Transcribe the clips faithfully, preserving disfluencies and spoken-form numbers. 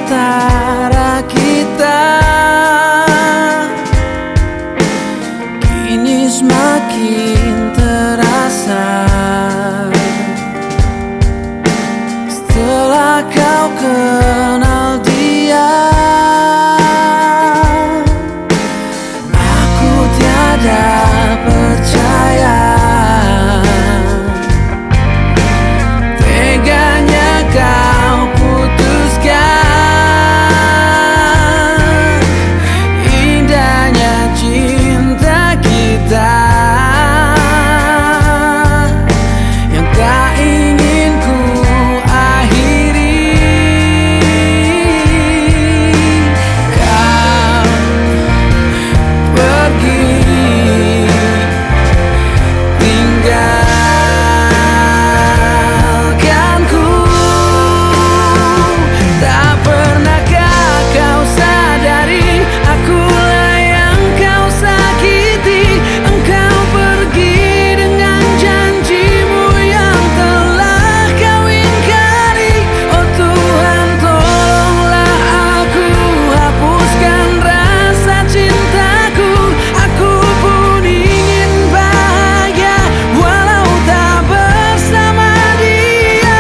antara kita kini semakin terasa setelah kau kenal dia. Aku tiada percaya teganya kau putuskan indahnya cinta kita yang tak ingin ku akhiri. Kau pergi tinggalkanku. Tak pernahkah kau sadari akulah yang kau sakiti. Engkau pergi dengan janjimu yang telah kau ingkari. Oh Tuhan, tolonglah aku, hapuskan rasa cintaku. Aku pun ingin bahagia walau tak bersama dia.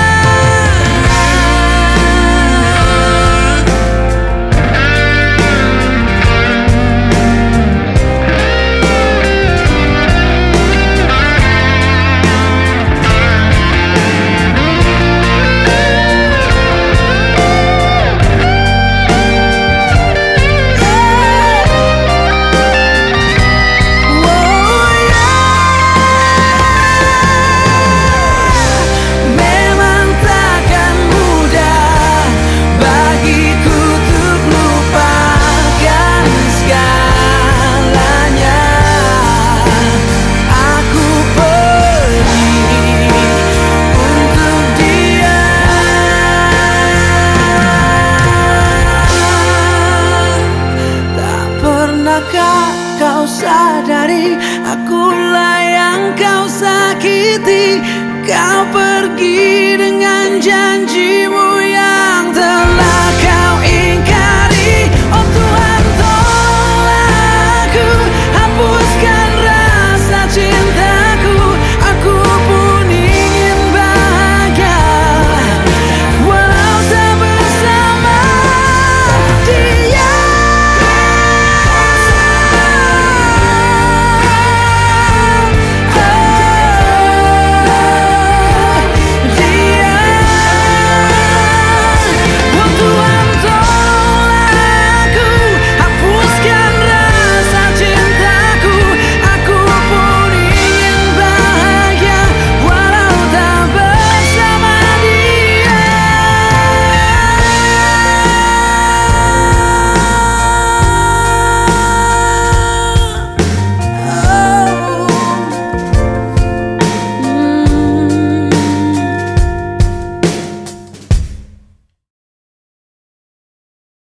Memang takkan mudah bagiku untuk lupakan segalanya. Aku pergi untuk dia. Tak pernahkah kau sadari akulah yang kau sakiti. Kau pergi dengan janjimu